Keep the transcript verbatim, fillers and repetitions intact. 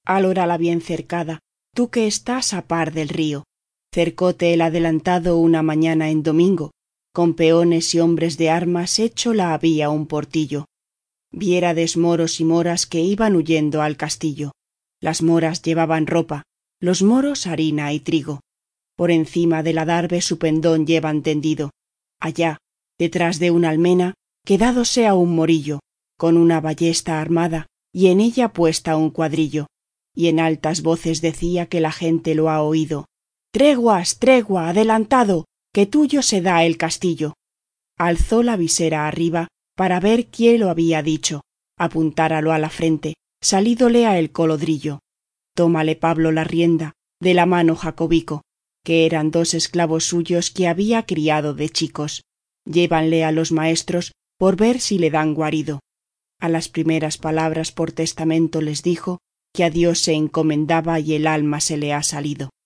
alórala bien cercada, tú que estás a par del río. Cercóte el adelantado una mañana en domingo, con peones y hombres de armas hecho la había un portillo. Viérades moros y moras que iban huyendo al castillo. Las moras llevaban ropa, los moros harina y trigo. Por encima del adarve su pendón llevan tendido. Allá, detrás de una almena, quedádose a un morillo, con una ballesta armada, y en ella puesta un cuadrillo. Y en altas voces decía que la gente lo ha oído: «Treguas, tregua, adelantado, que tuyo se da el castillo». Alzó la visera arriba para ver quién lo había dicho, apuntáralo a la frente, salídole a el colodrillo. Tómale Pablo la rienda, de la mano Jacobico, que eran dos esclavos suyos que había criado de chicos. Llévanle a los maestros por ver si le dan guarido. A las primeras palabras por testamento les dijo que a Dios se encomendaba y el alma se le ha salido.